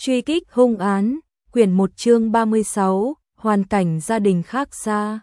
Truy kích hung án, quyển 1 chương 36, hoàn cảnh gia đình khác xa.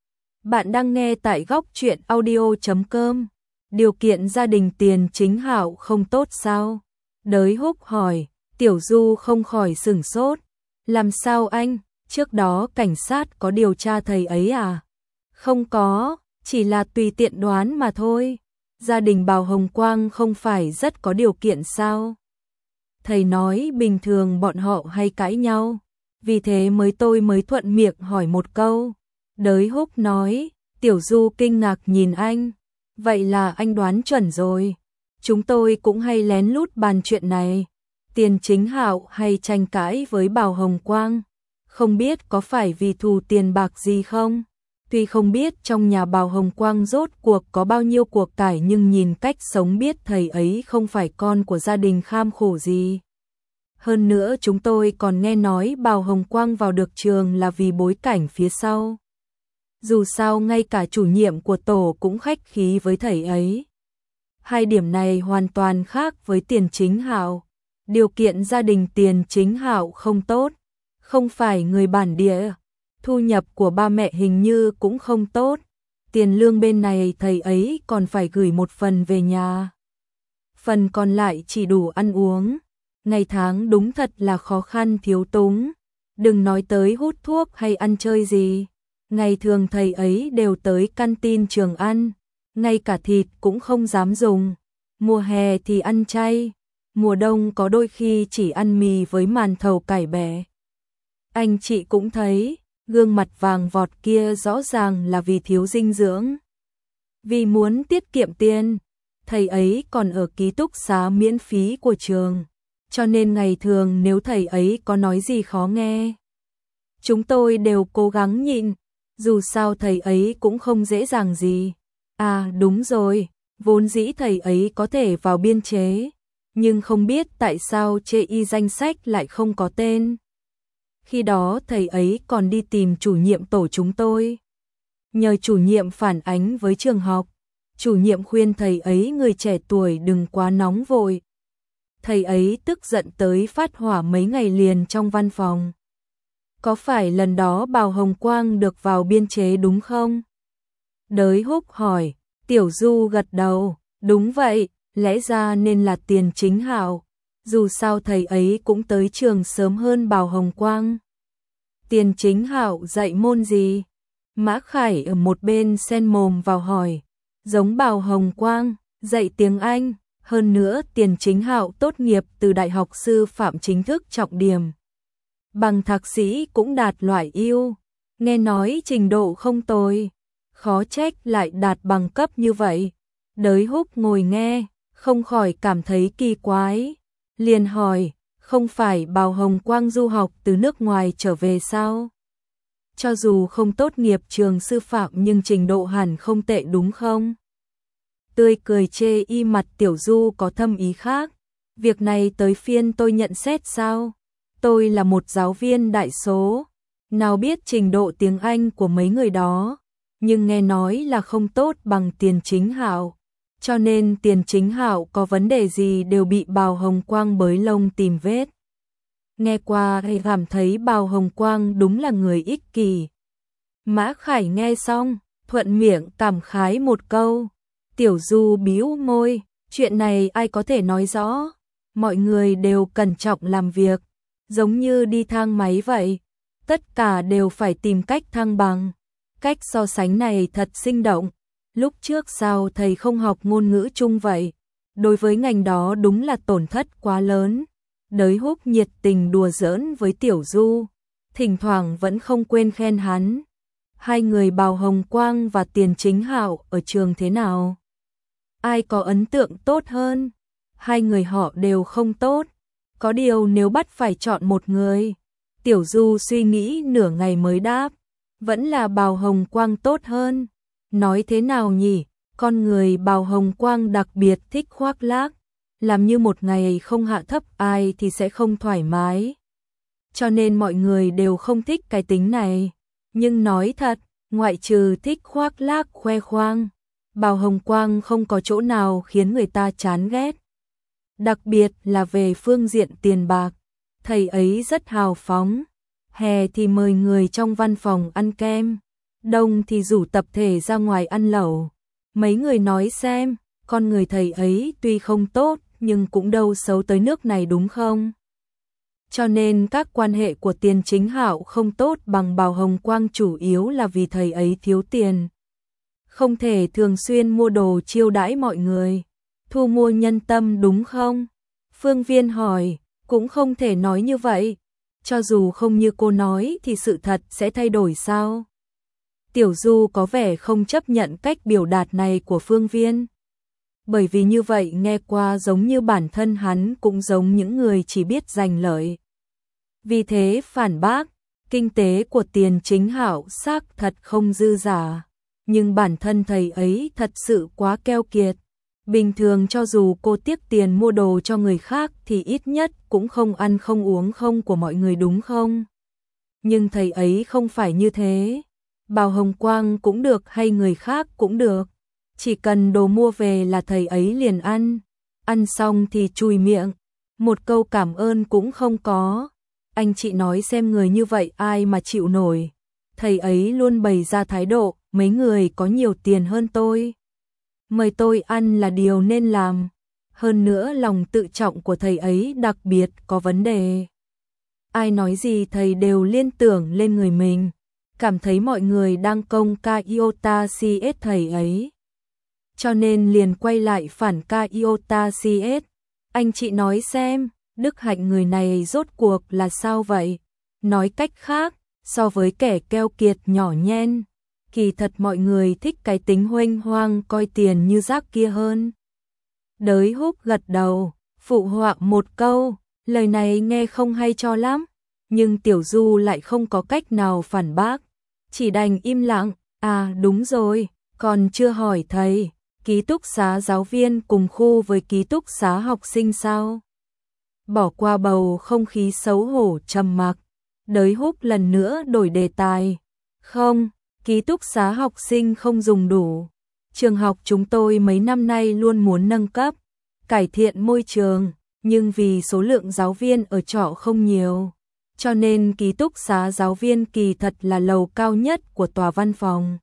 Bạn đang nghe tại góc truyện audio.com. Điều kiện gia đình Tiền Chính Hạo không tốt sao? Đới Húc hỏi, Tiểu Du không khỏi sửng sốt. Làm sao anh, trước đó cảnh sát có điều tra thầy ấy à? Không có, chỉ là tùy tiện đoán mà thôi. Gia đình Bào Hồng Quang không phải rất có điều kiện sao? Thầy nói bình thường bọn họ hay cãi nhau, vì thế tôi mới thuận miệng hỏi một câu. Đới Húc nói, Tiểu Du kinh ngạc nhìn anh, vậy là anh đoán chuẩn rồi. Chúng tôi cũng hay lén lút bàn chuyện này. Tiền Chính Hạo hay tranh cãi với Bào Hồng Quang, không biết có phải vì thù tiền bạc gì không? Tuy không biết trong nhà Bào Hồng Quang rốt cuộc có bao nhiêu của cải, nhưng nhìn cách sống biết thầy ấy không phải con của gia đình kham khổ gì. Hơn nữa chúng tôi còn nghe nói Bào Hồng Quang vào được trường là vì bối cảnh phía sau. Dù sao ngay cả chủ nhiệm của tổ cũng khách khí với thầy ấy. Hai điểm này hoàn toàn khác với Tiền Chính Hạo. Điều kiện gia đình Tiền Chính Hạo không tốt, không phải người bản địa. Thu nhập của ba mẹ hình như cũng không tốt. Tiền lương bên này thầy ấy còn phải gửi một phần về nhà. Phần còn lại chỉ đủ ăn uống. Ngày tháng đúng thật là khó khăn thiếu túng. Đừng nói tới hút thuốc hay ăn chơi gì. Ngày thường thầy ấy đều tới canteen trường ăn. Ngay cả thịt cũng không dám dùng. Mùa hè thì ăn chay. Mùa đông có đôi khi chỉ ăn mì với màn thầu cải bẹ. Anh chị cũng thấy, gương mặt vàng vọt kia rõ ràng là vì thiếu dinh dưỡng. Vì muốn tiết kiệm tiền, thầy ấy còn ở ký túc xá miễn phí của trường. Cho nên ngày thường nếu thầy ấy có nói gì khó nghe, chúng tôi đều cố gắng nhịn, dù sao thầy ấy cũng không dễ dàng gì. À đúng rồi, vốn dĩ thầy ấy có thể vào biên chế, nhưng không biết tại sao chê y danh sách lại không có tên. Khi đó thầy ấy còn đi tìm chủ nhiệm tổ chúng tôi. Nhờ chủ nhiệm phản ánh với trường học, chủ nhiệm khuyên thầy ấy người trẻ tuổi đừng quá nóng vội. Thầy ấy tức giận tới phát hỏa mấy ngày liền trong văn phòng. Có phải lần đó Bào Hồng Quang được vào biên chế đúng không? Đới Húc hỏi, Tiểu Du gật đầu, đúng vậy, lẽ ra nên là Tiền Chính Hạo. Dù sao thầy ấy cũng tới trường sớm hơn Bào Hồng Quang. Tiền Chính Hạo dạy môn gì? Mã Khải ở một bên xen mồm vào hỏi. Giống Bào Hồng Quang, dạy tiếng Anh. Hơn nữa Tiền Chính Hạo tốt nghiệp từ Đại học Sư phạm chính thức trọng điểm. Bằng thạc sĩ cũng đạt loại ưu. Nghe nói trình độ không tồi. Khó trách lại đạt bằng cấp như vậy. Đới Húc ngồi nghe, không khỏi cảm thấy kỳ quái. Liền hỏi, không phải Bào Hồng Quang du học từ nước ngoài trở về sao? Cho dù không tốt nghiệp trường sư phạm nhưng trình độ hẳn không tệ đúng không? Tươi cười chê y mặt Tiểu Du có thâm ý khác. Việc này tới phiên tôi nhận xét sao? Tôi là một giáo viên đại số, nào biết trình độ tiếng Anh của mấy người đó, nhưng nghe nói là không tốt bằng Tiền Chính Hạo. Cho nên Tiền Chính Hạo có vấn đề gì đều bị Bào Hồng Quang bới lông tìm vết. Nghe qua thì cảm thấy Bào Hồng Quang đúng là người ích kỷ. Mã Khải nghe xong, thuận miệng cảm khái một câu. Tiểu Du bĩu môi, chuyện này ai có thể nói rõ. Mọi người đều cẩn trọng làm việc, giống như đi thang máy vậy. Tất cả đều phải tìm cách thăng bằng. Cách so sánh này thật sinh động. Lúc trước sao thầy không học ngôn ngữ Trung vậy? Đối với ngành đó đúng là tổn thất quá lớn. Đới Húc nhiệt tình đùa giỡn với Tiểu Du, thỉnh thoảng vẫn không quên khen hắn. Hai người Bào Hồng Quang và Tiền Chính Hạo ở trường thế nào? Ai có ấn tượng tốt hơn? Hai người họ đều không tốt. Có điều nếu bắt phải chọn một người, Tiểu Du suy nghĩ nửa ngày mới đáp, vẫn là Bào Hồng Quang tốt hơn. Nói thế nào nhỉ? Con người Bào Hồng Quang đặc biệt thích khoác lác, làm như một ngày không hạ thấp ai thì sẽ không thoải mái. Cho nên mọi người đều không thích cái tính này. Nhưng nói thật, ngoại trừ thích khoác lác khoe khoang, Bào Hồng Quang không có chỗ nào khiến người ta chán ghét. Đặc biệt là về phương diện tiền bạc. Thầy ấy rất hào phóng, hè thì mời người trong văn phòng ăn kem, đông thì rủ tập thể ra ngoài ăn lẩu. Mấy người nói xem, con người thầy ấy tuy không tốt nhưng cũng đâu xấu tới nước này đúng không? Cho nên các quan hệ của Tiền Chính Hạo không tốt bằng Bào Hồng Quang chủ yếu là vì thầy ấy thiếu tiền. Không thể thường xuyên mua đồ chiêu đãi mọi người, thu mua nhân tâm đúng không? Phương Viên hỏi, cũng không thể nói như vậy. Cho dù không như cô nói thì sự thật sẽ thay đổi sao? Tiểu Du có vẻ không chấp nhận cách biểu đạt này của Phương Viên. Bởi vì như vậy nghe qua giống như bản thân hắn cũng giống những người chỉ biết giành lợi. Vì thế phản bác, kinh tế của Tiền Chính Hạo xác thật không dư giả, nhưng bản thân thầy ấy thật sự quá keo kiệt. Bình thường cho dù cô tiếc tiền mua đồ cho người khác thì ít nhất cũng không ăn không uống không của mọi người đúng không? Nhưng thầy ấy không phải như thế. Bào Hồng Quang cũng được hay người khác cũng được. Chỉ cần đồ mua về là thầy ấy liền ăn. Ăn xong thì chùi miệng. Một câu cảm ơn cũng không có. Anh chị nói xem người như vậy ai mà chịu nổi. Thầy ấy luôn bày ra thái độ, mấy người có nhiều tiền hơn tôi. Mời tôi ăn là điều nên làm. Hơn nữa lòng tự trọng của thầy ấy đặc biệt có vấn đề. Ai nói gì thầy đều liên tưởng lên người mình. Cảm thấy mọi người đang công ca iota CS thầy ấy. Cho nên liền quay lại phản ca iota CS. Anh chị nói xem, đức hạnh người này rốt cuộc là sao vậy? Nói cách khác, so với kẻ keo kiệt nhỏ nhen, kỳ thật mọi người thích cái tính huênh hoang coi tiền như rác kia hơn. Đới Húc gật đầu, phụ họa một câu, lời này nghe không hay cho lắm, nhưng Tiểu Du lại không có cách nào phản bác, chỉ đành im lặng. À đúng rồi, còn chưa hỏi thầy, ký túc xá giáo viên cùng khu với ký túc xá học sinh sao? Bỏ qua bầu không khí xấu hổ trầm mặc, Đới Húc lần nữa đổi đề tài. Không, ký túc xá học sinh không dùng đủ. Trường học chúng tôi mấy năm nay luôn muốn nâng cấp, cải thiện môi trường, nhưng vì số lượng giáo viên ở trọ không nhiều, cho nên ký túc xá giáo viên kỳ thật là lầu cao nhất của tòa văn phòng.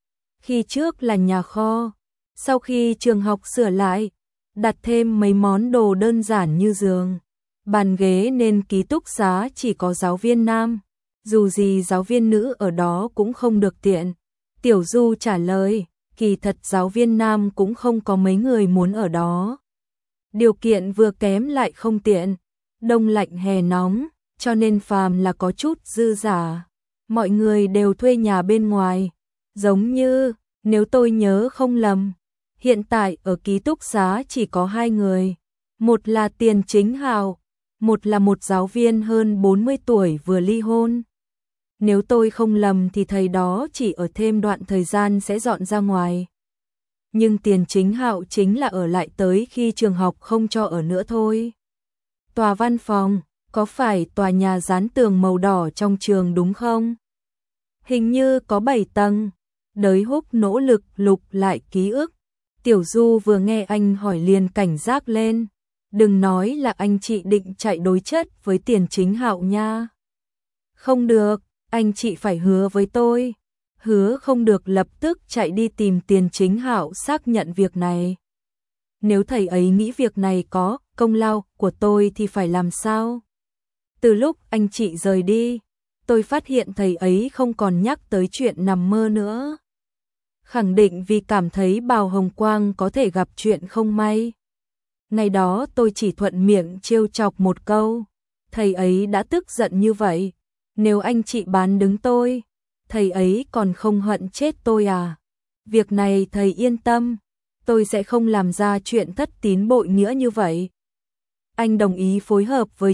Khi trước là nhà kho, sau khi trường học sửa lại, đặt thêm mấy món đồ đơn giản như giường, bàn ghế nên ký túc xá chỉ có giáo viên nam, dù gì giáo viên nữ ở đó cũng không được tiện. Tiểu Du trả lời, kỳ thật giáo viên nam cũng không có mấy người muốn ở đó. Điều kiện vừa kém lại không tiện, đông lạnh hè nóng, cho nên phàm là có chút dư giả, mọi người đều thuê nhà bên ngoài. Giống như, nếu tôi nhớ không lầm, hiện tại ở ký túc xá chỉ có 2 người, một là Tiền Chính Hạo, một là một giáo viên hơn 40 tuổi vừa ly hôn. Nếu tôi không lầm thì thầy đó chỉ ở thêm đoạn thời gian sẽ dọn ra ngoài. Nhưng Tiền Chính Hạo chính là ở lại tới khi trường học không cho ở nữa thôi. Tòa văn phòng, có phải tòa nhà dán tường màu đỏ trong trường đúng không? Hình như có 7 tầng. Đới Húc nỗ lực lục lại ký ức. Tiểu Du vừa nghe anh hỏi liền cảnh giác lên. Đừng nói là anh chị định chạy đối chất với Tiền Chính Hạo nha. Không được, anh chị phải hứa với tôi. Hứa không được lập tức chạy đi tìm Tiền Chính Hạo xác nhận việc này. Nếu thầy ấy nghĩ việc này có công lao của tôi thì phải làm sao? Từ lúc anh chị rời đi, tôi phát hiện thầy ấy không còn nhắc tới chuyện nằm mơ nữa. Khẳng định vì cảm thấy Bào Hồng Quang có thể gặp chuyện không may. Ngày đó tôi chỉ thuận miệng trêu chọc một câu, thầy ấy đã tức giận như vậy, nếu anh chị bán đứng tôi, thầy ấy còn không hận chết tôi à? Việc này thầy yên tâm, tôi sẽ không làm ra chuyện thất tín bội nghĩa như vậy. Anh đồng ý phối hợp với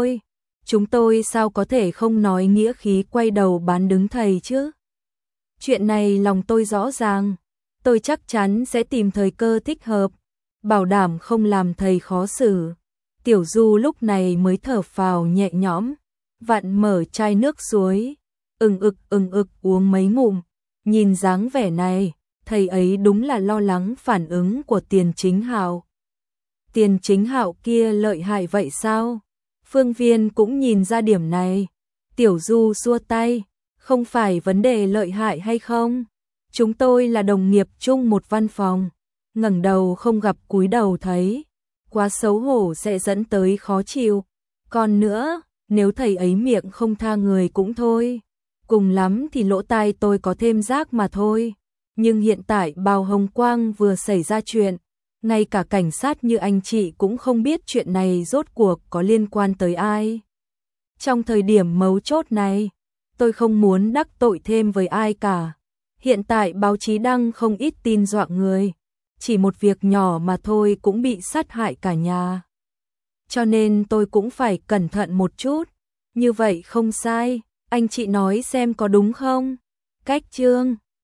chúng tôi sao có thể không nói nghĩa khí quay đầu bán đứng thầy chứ? Chuyện này lòng tôi rõ ràng, tôi chắc chắn sẽ tìm thời cơ thích hợp, bảo đảm không làm thầy khó xử. Tiểu Du lúc này mới thở phào nhẹ nhõm, vặn mở chai nước suối, ừng ực uống mấy ngụm, nhìn dáng vẻ này, thầy ấy đúng là lo lắng phản ứng của Tiền Chính Hạo. Tiền Chính Hạo kia lợi hại vậy sao? Phương Viên cũng nhìn ra điểm này. Tiểu Du xua tay, không phải vấn đề lợi hại hay không. Chúng tôi là đồng nghiệp chung một văn phòng, ngẩng đầu không gặp cúi đầu thấy, quá xấu hổ sẽ dẫn tới khó chịu. Còn nữa, nếu thầy ấy miệng không tha người cũng thôi, cùng lắm thì lỗ tai tôi có thêm rác mà thôi. Nhưng hiện tại Bao Hồng Quang vừa xảy ra chuyện, ngay cả cảnh sát như anh chị cũng không biết chuyện này rốt cuộc có liên quan tới ai. Trong thời điểm mấu chốt này, tôi không muốn đắc tội thêm với ai cả. Hiện tại báo chí đăng không ít tin dọa người, chỉ một việc nhỏ mà thôi cũng bị sát hại cả nhà. Cho nên tôi cũng phải cẩn thận một chút, như vậy không sai, anh chị nói xem có đúng không? Cách chương